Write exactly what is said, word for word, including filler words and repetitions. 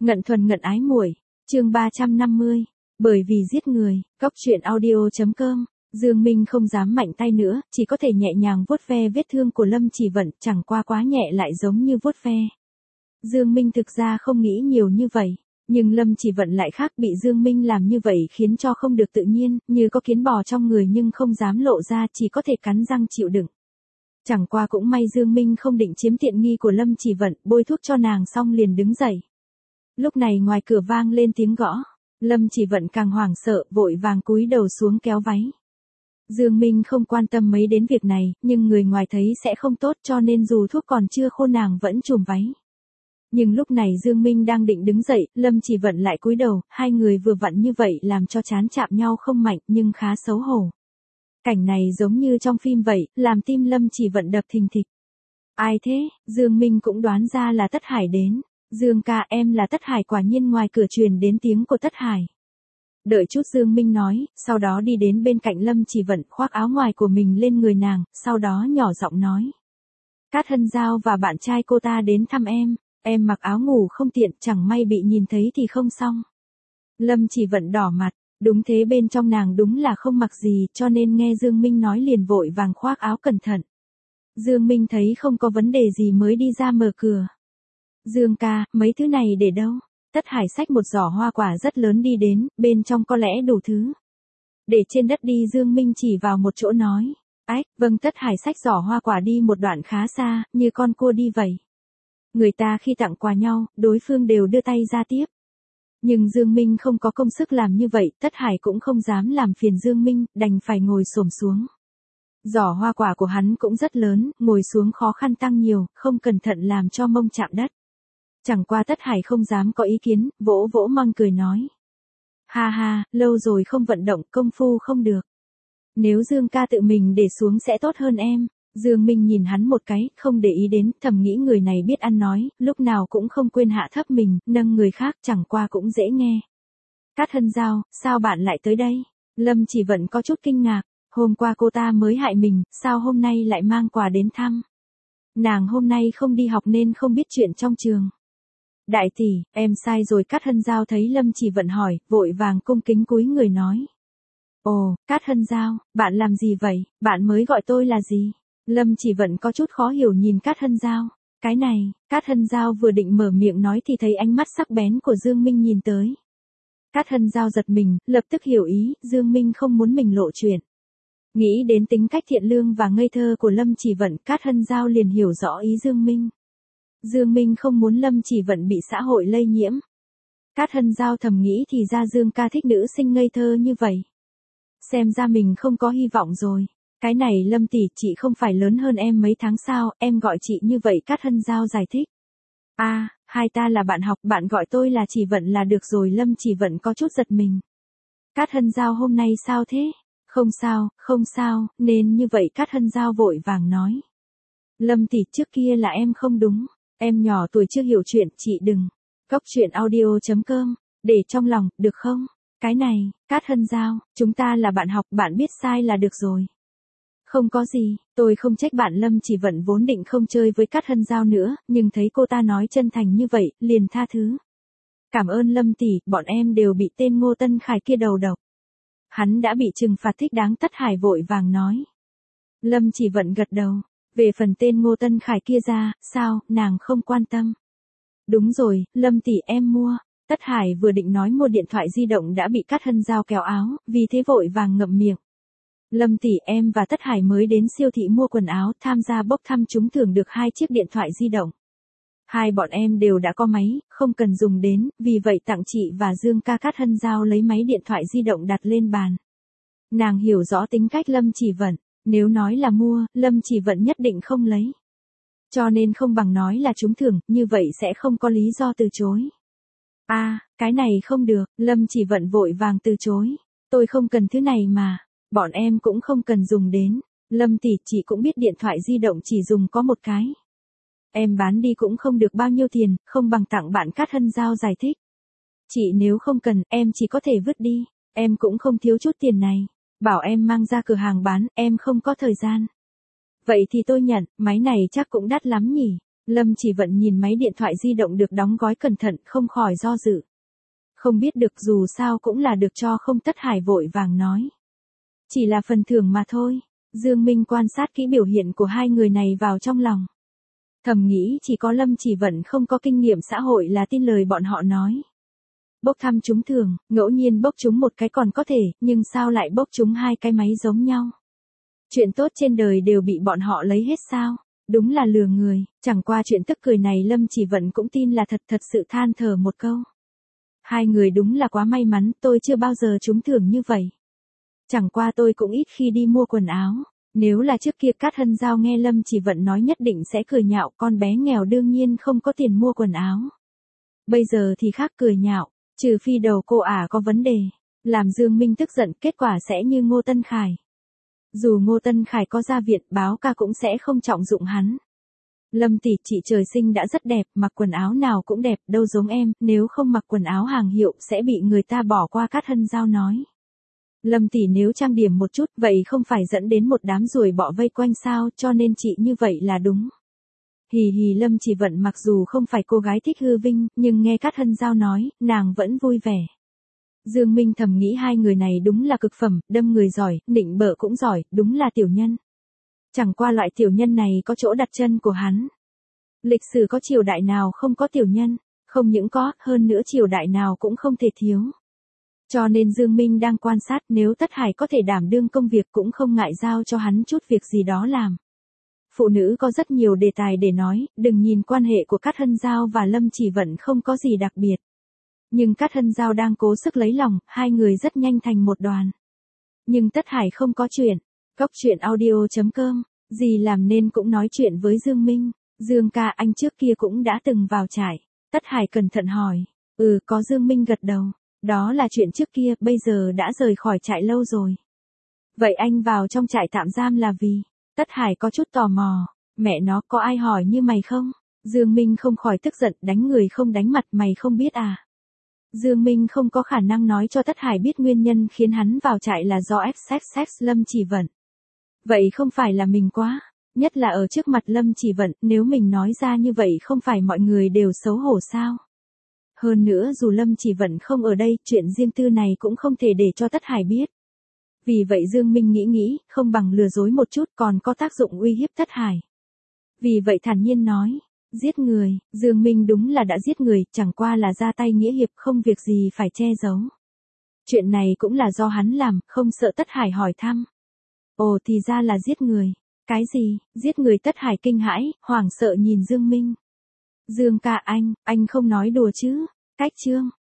Ngận thuần ngận ái muội, chương ba trăm năm mươi, bởi vì giết người, cóc truyện audio chấm com. Dương Minh không dám mạnh tay nữa, chỉ có thể nhẹ nhàng vuốt ve vết thương của Lâm Chỉ Vận, chẳng qua quá nhẹ lại giống như vuốt ve. Dương Minh thực ra không nghĩ nhiều như vậy, nhưng Lâm Chỉ Vận lại khác, bị Dương Minh làm như vậy khiến cho không được tự nhiên, như có kiến bò trong người nhưng không dám lộ ra, chỉ có thể cắn răng chịu đựng. Chẳng qua cũng may Dương Minh không định chiếm tiện nghi của Lâm Chỉ Vận, bôi thuốc cho nàng xong liền đứng dậy. Lúc này ngoài cửa vang lên tiếng gõ, Lâm Chỉ Vận càng hoảng sợ, vội vàng cúi đầu xuống kéo váy. Dương Minh không quan tâm mấy đến việc này, nhưng người ngoài thấy sẽ không tốt cho nên dù thuốc còn chưa khô nàng vẫn chùm váy. Nhưng lúc này Dương Minh đang định đứng dậy, Lâm Chỉ Vận lại cúi đầu, hai người vừa vặn như vậy làm cho trán chạm nhau không mạnh nhưng khá xấu hổ. Cảnh này giống như trong phim vậy, làm tim Lâm Chỉ Vận đập thình thịch. Ai thế? Dương Minh cũng đoán ra là Tất Hải đến. Dương ca, em là Tất Hải. Quả nhiên ngoài cửa truyền đến tiếng của Tất Hải. Đợi chút, Dương Minh nói, sau đó đi đến bên cạnh Lâm Chỉ Vận, khoác áo ngoài của mình lên người nàng, sau đó nhỏ giọng nói. Cát Hân Giao và bạn trai cô ta đến thăm em, em mặc áo ngủ không tiện, chẳng may bị nhìn thấy thì không xong. Lâm Chỉ Vận đỏ mặt, đúng thế, bên trong nàng đúng là không mặc gì, cho nên nghe Dương Minh nói liền vội vàng khoác áo cẩn thận. Dương Minh thấy không có vấn đề gì mới đi ra mở cửa. Dương ca, mấy thứ này để đâu? Tất Hải xách một giỏ hoa quả rất lớn đi đến, bên trong có lẽ đủ thứ. Để trên đất đi. Dương Minh chỉ vào một chỗ nói. Ách, vâng. Tất Hải xách giỏ hoa quả đi một đoạn khá xa, như con cua đi vậy. Người ta khi tặng quà nhau, đối phương đều đưa tay ra tiếp. Nhưng Dương Minh không có công sức làm như vậy, Tất Hải cũng không dám làm phiền Dương Minh, đành phải ngồi xổm xuống. Giỏ hoa quả của hắn cũng rất lớn, ngồi xuống khó khăn tăng nhiều, không cẩn thận làm cho mông chạm đất. Chẳng qua Tất Hải không dám có ý kiến, vỗ vỗ mông cười nói. Ha ha, lâu rồi không vận động, công phu không được. Nếu Dương ca tự mình để xuống sẽ tốt hơn em. Dương Minh nhìn hắn một cái, không để ý đến, thầm nghĩ người này biết ăn nói, lúc nào cũng không quên hạ thấp mình, nâng người khác, chẳng qua cũng dễ nghe. Cát Hân Giao, sao bạn lại tới đây? Lâm Chỉ Vận có chút kinh ngạc, hôm qua cô ta mới hại mình, sao hôm nay lại mang quà đến thăm? Nàng hôm nay không đi học nên không biết chuyện trong trường. Đại tỷ, em sai rồi. Cát Hân Giao thấy Lâm Chỉ Vận hỏi, vội vàng cung kính cúi người nói. Ồ, Cát Hân Giao, bạn làm gì vậy, bạn mới gọi tôi là gì? Lâm Chỉ Vận có chút khó hiểu nhìn Cát Hân Giao. Cái này, Cát Hân Giao vừa định mở miệng nói thì thấy ánh mắt sắc bén của Dương Minh nhìn tới. Cát Hân Giao giật mình, lập tức hiểu ý, Dương Minh không muốn mình lộ chuyện. Nghĩ đến tính cách thiện lương và ngây thơ của Lâm Chỉ Vận, Cát Hân Giao liền hiểu rõ ý Dương Minh. Dương Minh không muốn Lâm Chỉ Vận bị xã hội lây nhiễm. Cát Hân Giao thầm nghĩ thì ra Dương ca thích nữ sinh ngây thơ như vậy. Xem ra mình không có hy vọng rồi. Cái này Lâm tỷ, chị không phải lớn hơn em mấy tháng sao, em gọi chị như vậy. Cát Hân Giao giải thích. A, à, hai ta là bạn học, bạn gọi tôi là Chỉ Vận là được rồi. Lâm Chỉ Vận có chút giật mình. Cát Hân Giao hôm nay sao thế? Không sao, không sao, nên như vậy. Cát Hân Giao vội vàng nói. Lâm tỷ, trước kia là em không đúng. Em nhỏ tuổi chưa hiểu chuyện, chị đừng. Cóc truyện audio chấm com, để trong lòng, được không? Cái này, Cát Hân Giao, chúng ta là bạn học, bạn biết sai là được rồi. Không có gì, tôi không trách bạn. Lâm Chỉ Vận vốn định không chơi với Cát Hân Giao nữa, nhưng thấy cô ta nói chân thành như vậy, liền tha thứ. Cảm ơn Lâm tỷ, bọn em đều bị tên Ngô Tân Khải kia đầu độc. Hắn đã bị trừng phạt thích đáng. Tất Hải vội vàng nói. Lâm Chỉ Vận gật đầu. Về phần tên Ngô Tân Khải kia ra, sao, nàng không quan tâm. Đúng rồi, Lâm tỷ, em mua. Tất Hải vừa định nói mua điện thoại di động đã bị Cát Hân Giao kéo áo, vì thế vội vàng ngậm miệng. Lâm tỷ, em và Tất Hải mới đến siêu thị mua quần áo, tham gia bốc thăm trúng thưởng được hai chiếc điện thoại di động. Hai bọn em đều đã có máy, không cần dùng đến, vì vậy tặng chị và Dương ca. Cát Hân Giao lấy máy điện thoại di động đặt lên bàn. Nàng hiểu rõ tính cách Lâm Chỉ Vận. Nếu nói là mua, Lâm Chỉ Vận nhất định không lấy. Cho nên không bằng nói là trúng thưởng, như vậy sẽ không có lý do từ chối. A, à, cái này không được. Lâm Chỉ Vận vội vàng từ chối. Tôi không cần thứ này mà. Bọn em cũng không cần dùng đến. Lâm tỷ, chị cũng biết điện thoại di động chỉ dùng có một cái. Em bán đi cũng không được bao nhiêu tiền, không bằng tặng bạn. Cát Hân Giao giải thích. Chị nếu không cần, em chỉ có thể vứt đi. Em cũng không thiếu chút tiền này. Bảo em mang ra cửa hàng bán, em không có thời gian. Vậy thì tôi nhận, máy này chắc cũng đắt lắm nhỉ. Lâm Chỉ Vận nhìn máy điện thoại di động được đóng gói cẩn thận không khỏi do dự. Không biết được dù sao cũng là được cho không. Tất Hải vội vàng nói. Chỉ là phần thưởng mà thôi. Dương Minh quan sát kỹ biểu hiện của hai người này vào trong lòng. Thầm nghĩ chỉ có Lâm Chỉ Vận không có kinh nghiệm xã hội là tin lời bọn họ nói. Bốc thăm trúng thưởng, ngẫu nhiên bốc trúng một cái còn có thể, nhưng sao lại bốc trúng hai cái máy giống nhau? Chuyện tốt trên đời đều bị bọn họ lấy hết sao? Đúng là lừa người, chẳng qua chuyện tức cười này Lâm Chỉ Vận cũng tin là thật, thật sự than thở một câu. Hai người đúng là quá may mắn, tôi chưa bao giờ trúng thưởng như vậy. Chẳng qua tôi cũng ít khi đi mua quần áo. Nếu là trước kia Cát Hân Giao nghe Lâm Chỉ Vận nói nhất định sẽ cười nhạo, con bé nghèo đương nhiên không có tiền mua quần áo. Bây giờ thì khác, cười nhạo, trừ phi đầu cô ả có vấn đề. Làm Dương Minh tức giận, kết quả sẽ như Ngô Tân Khải. Dù Ngô Tân Khải có ra viện, báo ca cũng sẽ không trọng dụng hắn. Lâm tỷ, chị trời sinh đã rất đẹp, mặc quần áo nào cũng đẹp, đâu giống em, nếu không mặc quần áo hàng hiệu sẽ bị người ta bỏ qua. Cát Hân Giao nói. Lâm tỷ nếu trang điểm một chút, vậy không phải dẫn đến một đám ruồi bọ vây quanh sao, cho nên chị như vậy là đúng. Hì hì. Lâm Chỉ Vận mặc dù không phải cô gái thích hư vinh, nhưng nghe Cát Hân Giao nói, nàng vẫn vui vẻ. Dương Minh thầm nghĩ hai người này đúng là cực phẩm, đâm người giỏi, nịnh bợ cũng giỏi, đúng là tiểu nhân. Chẳng qua loại tiểu nhân này có chỗ đặt chân của hắn. Lịch sử có triều đại nào không có tiểu nhân, không những có, hơn nữa triều đại nào cũng không thể thiếu. Cho nên Dương Minh đang quan sát, nếu Tất Hải có thể đảm đương công việc cũng không ngại giao cho hắn chút việc gì đó làm. Phụ nữ có rất nhiều đề tài để nói, đừng nhìn quan hệ của Cát Hân Giao và Lâm Chỉ Vận không có gì đặc biệt. Nhưng Cát Hân Giao đang cố sức lấy lòng, hai người rất nhanh thành một đoàn. Nhưng Tất Hải không có chuyện. Góc truyện audio chấm com, gì làm nên cũng nói chuyện với Dương Minh. Dương ca, anh trước kia cũng đã từng vào trại. Tất Hải cẩn thận hỏi. Ừ, có. Dương Minh gật đầu. Đó là chuyện trước kia, bây giờ đã rời khỏi trại lâu rồi. Vậy anh vào trong trại tạm giam là vì? Tất Hải có chút tò mò. Mẹ nó, có ai hỏi như mày không? Dương Minh không khỏi tức giận, đánh người không đánh mặt, mày không biết à? Dương Minh không có khả năng nói cho Tất Hải biết nguyên nhân khiến hắn vào trại là do ép sex sex Lâm Chỉ Vận. Vậy không phải là mình quá, nhất là ở trước mặt Lâm Chỉ Vận, nếu mình nói ra như vậy không phải mọi người đều xấu hổ sao? Hơn nữa dù Lâm Chỉ Vận không ở đây, chuyện riêng tư này cũng không thể để cho Tất Hải biết. Vì vậy Dương Minh nghĩ nghĩ, không bằng lừa dối một chút còn có tác dụng uy hiếp Tất Hải. Vì vậy thản nhiên nói, giết người. Dương Minh đúng là đã giết người, chẳng qua là ra tay nghĩa hiệp, không việc gì phải che giấu. Chuyện này cũng là do hắn làm, không sợ Tất Hải hỏi thăm. Ồ, thì ra là giết người. Cái gì? Giết người? Tất Hải kinh hãi, hoảng sợ nhìn Dương Minh. Dương ca, anh, anh không nói đùa chứ? Cách chương.